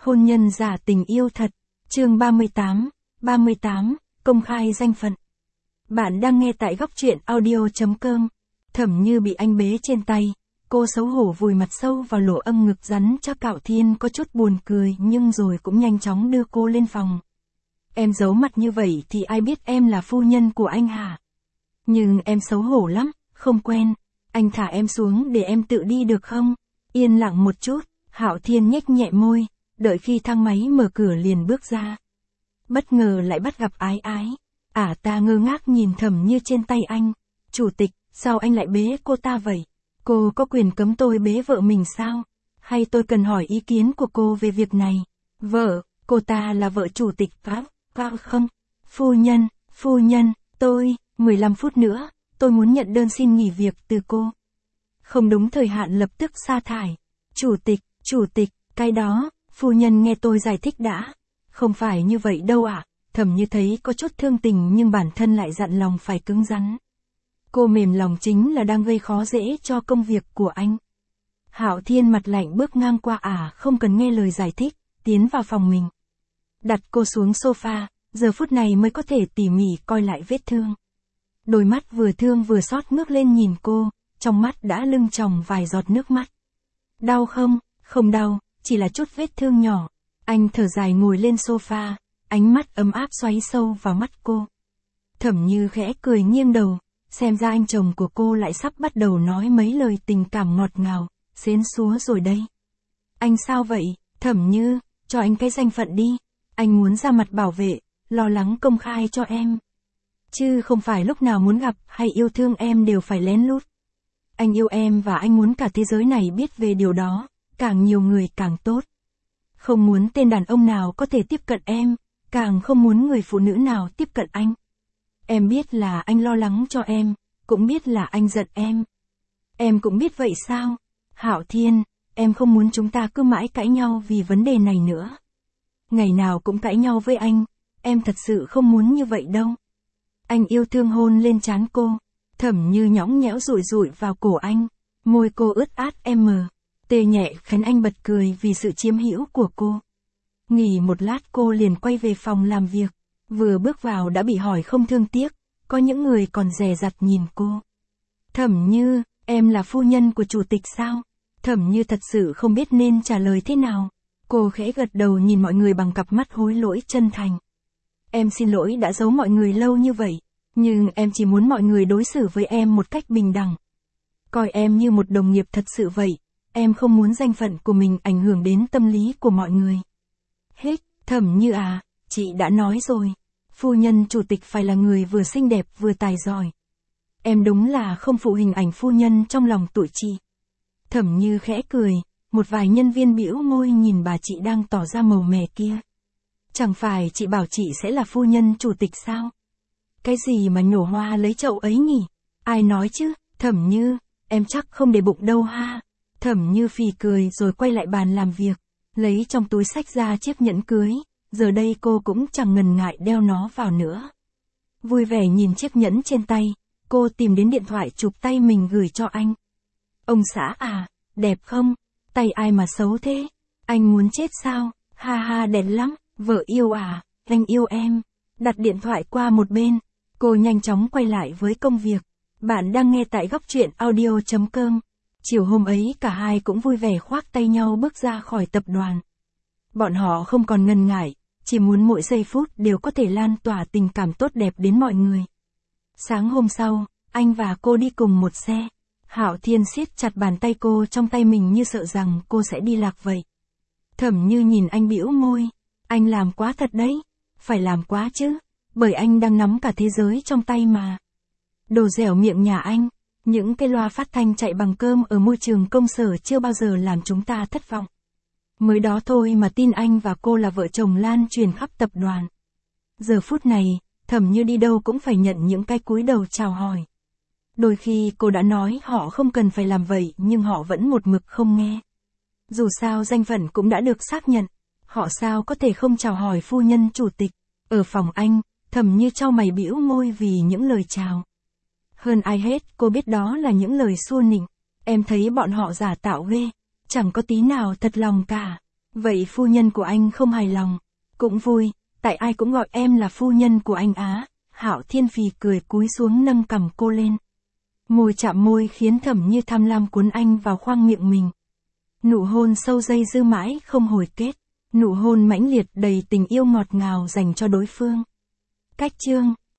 Hôn nhân giả tình yêu thật. Chương 38, công khai danh phận. Bạn đang nghe tại góc truyện audio.com. Thẩm Như bị anh bế trên tay, cô xấu hổ vùi mặt sâu vào lỗ âm ngực rắn chắc Cạo Thiên có chút buồn cười nhưng rồi cũng nhanh chóng đưa cô lên phòng. Em giấu mặt như vậy thì ai biết em là phu nhân của anh hả? Nhưng em xấu hổ lắm, không quen. Anh thả em xuống để em tự đi được không? Yên lặng một chút, Hạo Thiên nhếch nhẹ môi, đợi khi thang máy mở cửa liền bước ra. Bất ngờ lại bắt gặp Ái Ái. Ta ngơ ngác nhìn Thẩm Như trên tay anh. Chủ tịch, sao anh lại bế cô ta vậy? Cô có quyền cấm tôi bế vợ mình sao? Hay tôi cần hỏi ý kiến của cô về việc này? Vợ, cô ta là vợ chủ tịch không? Phu nhân, tôi, 15 phút nữa, tôi muốn nhận đơn xin nghỉ việc từ cô. Không đúng thời hạn lập tức sa thải. Chủ tịch, cái đó, phu nhân nghe tôi giải thích đã. Không phải như vậy đâu ạ. Thẩm Như thấy có chút thương tình nhưng bản thân lại dặn lòng phải cứng rắn. Cô mềm lòng chính là đang gây khó dễ cho công việc của anh. Hạo Thiên mặt lạnh bước ngang qua không cần nghe lời giải thích, tiến vào phòng mình. Đặt cô xuống sofa, giờ phút này mới có thể tỉ mỉ coi lại vết thương. Đôi mắt vừa thương vừa xót ngước lên nhìn cô, trong mắt đã lưng tròng vài giọt nước mắt. Đau không? Không đau, chỉ là chút vết thương nhỏ. Anh thở dài ngồi lên sofa, ánh mắt ấm áp xoáy sâu vào mắt cô. Thẩm Như khẽ cười nghiêng đầu, xem ra anh chồng của cô lại sắp bắt đầu nói mấy lời tình cảm ngọt ngào, xến xúa rồi đây. Anh sao vậy, Thẩm Như, cho anh cái danh phận đi. Anh muốn ra mặt bảo vệ, lo lắng công khai cho em. Chứ không phải lúc nào muốn gặp hay yêu thương em đều phải lén lút. Anh yêu em và anh muốn cả thế giới này biết về điều đó, càng nhiều người càng tốt. Không muốn tên đàn ông nào có thể tiếp cận em, càng không muốn người phụ nữ nào tiếp cận anh. Em biết là anh lo lắng cho em, cũng biết là anh giận em. Em cũng biết vậy sao? Hạo Thiên, em không muốn chúng ta cứ mãi cãi nhau vì vấn đề này nữa. Ngày nào cũng cãi nhau với anh, em thật sự không muốn như vậy đâu. Anh yêu thương hôn lên trán cô, Thẩm Như nhõng nhẽo rụi rụi vào cổ anh, môi cô ướt át tê nhẹ khiến anh bật cười vì sự chiếm hữu của cô. Nghỉ một lát cô liền quay về phòng làm việc, vừa bước vào đã bị hỏi không thương tiếc, có những người còn dè dặt nhìn cô. Thẩm Như, em là phu nhân của chủ tịch sao? Thẩm Như thật sự không biết nên trả lời thế nào. Cô khẽ gật đầu nhìn mọi người bằng cặp mắt hối lỗi chân thành. Em xin lỗi đã giấu mọi người lâu như vậy, nhưng em chỉ muốn mọi người đối xử với em một cách bình đẳng. Coi em như một đồng nghiệp thật sự vậy, em không muốn danh phận của mình ảnh hưởng đến tâm lý của mọi người. Hết, Thẩm Như chị đã nói rồi, phu nhân chủ tịch phải là người vừa xinh đẹp vừa tài giỏi. Em đúng là không phụ hình ảnh phu nhân trong lòng tụi chị. Thẩm Như khẽ cười, một vài nhân viên bĩu môi nhìn bà chị đang tỏ ra màu mè kia. Chẳng phải chị bảo chị sẽ là phu nhân chủ tịch sao? Cái gì mà nhổ hoa lấy chậu ấy nhỉ? Ai nói chứ, Thẩm Như, em chắc không để bụng đâu ha. Thẩm Như phì cười rồi quay lại bàn làm việc, lấy trong túi xách ra chiếc nhẫn cưới, giờ đây cô cũng chẳng ngần ngại đeo nó vào nữa. Vui vẻ nhìn chiếc nhẫn trên tay, cô tìm đến điện thoại chụp tay mình gửi cho anh. Ông xã đẹp không? Tay ai mà xấu thế? Anh muốn chết sao? Ha ha đẹp lắm, vợ yêu anh yêu em. Đặt điện thoại qua một bên, cô nhanh chóng quay lại với công việc. Bạn đang nghe tại góc truyện audio.com. Chiều hôm ấy cả hai cũng vui vẻ khoác tay nhau bước ra khỏi tập đoàn. Bọn họ không còn ngần ngại, chỉ muốn mỗi giây phút đều có thể lan tỏa tình cảm tốt đẹp đến mọi người. Sáng hôm sau, anh và cô đi cùng một xe. Hạo Thiên siết chặt bàn tay cô trong tay mình như sợ rằng cô sẽ đi lạc vậy. Thẩm Như nhìn anh bĩu môi. Anh làm quá thật đấy. Phải làm quá chứ, bởi anh đang nắm cả thế giới trong tay mà. Đồ dẻo miệng nhà anh, những cái loa phát thanh chạy bằng cơm ở môi trường công sở chưa bao giờ làm chúng ta thất vọng. Mới đó thôi mà tin anh và cô là vợ chồng lan truyền khắp tập đoàn. Giờ phút này, Thẩm Như đi đâu cũng phải nhận những cái cúi đầu chào hỏi. Đôi khi cô đã nói họ không cần phải làm vậy nhưng họ vẫn một mực không nghe. Dù sao danh phận cũng đã được xác nhận, họ sao có thể không chào hỏi phu nhân chủ tịch. Ở phòng anh, Thẩm Như chau mày bĩu môi vì những lời chào. Hơn ai hết cô biết đó là những lời xua nịnh. Em thấy bọn họ giả tạo ghê, chẳng có tí nào thật lòng cả. Vậy phu nhân của anh không hài lòng. Cũng vui, tại ai cũng gọi em là phu nhân của anh á. Hạo Thiên phì cười cúi xuống nâng cằm cô lên. Môi chạm môi khiến Thẩm Như tham lam cuốn anh vào khoang miệng mình. Nụ hôn sâu dây dưa mãi không hồi kết. Nụ hôn mãnh liệt đầy tình yêu ngọt ngào dành cho đối phương. Cách chương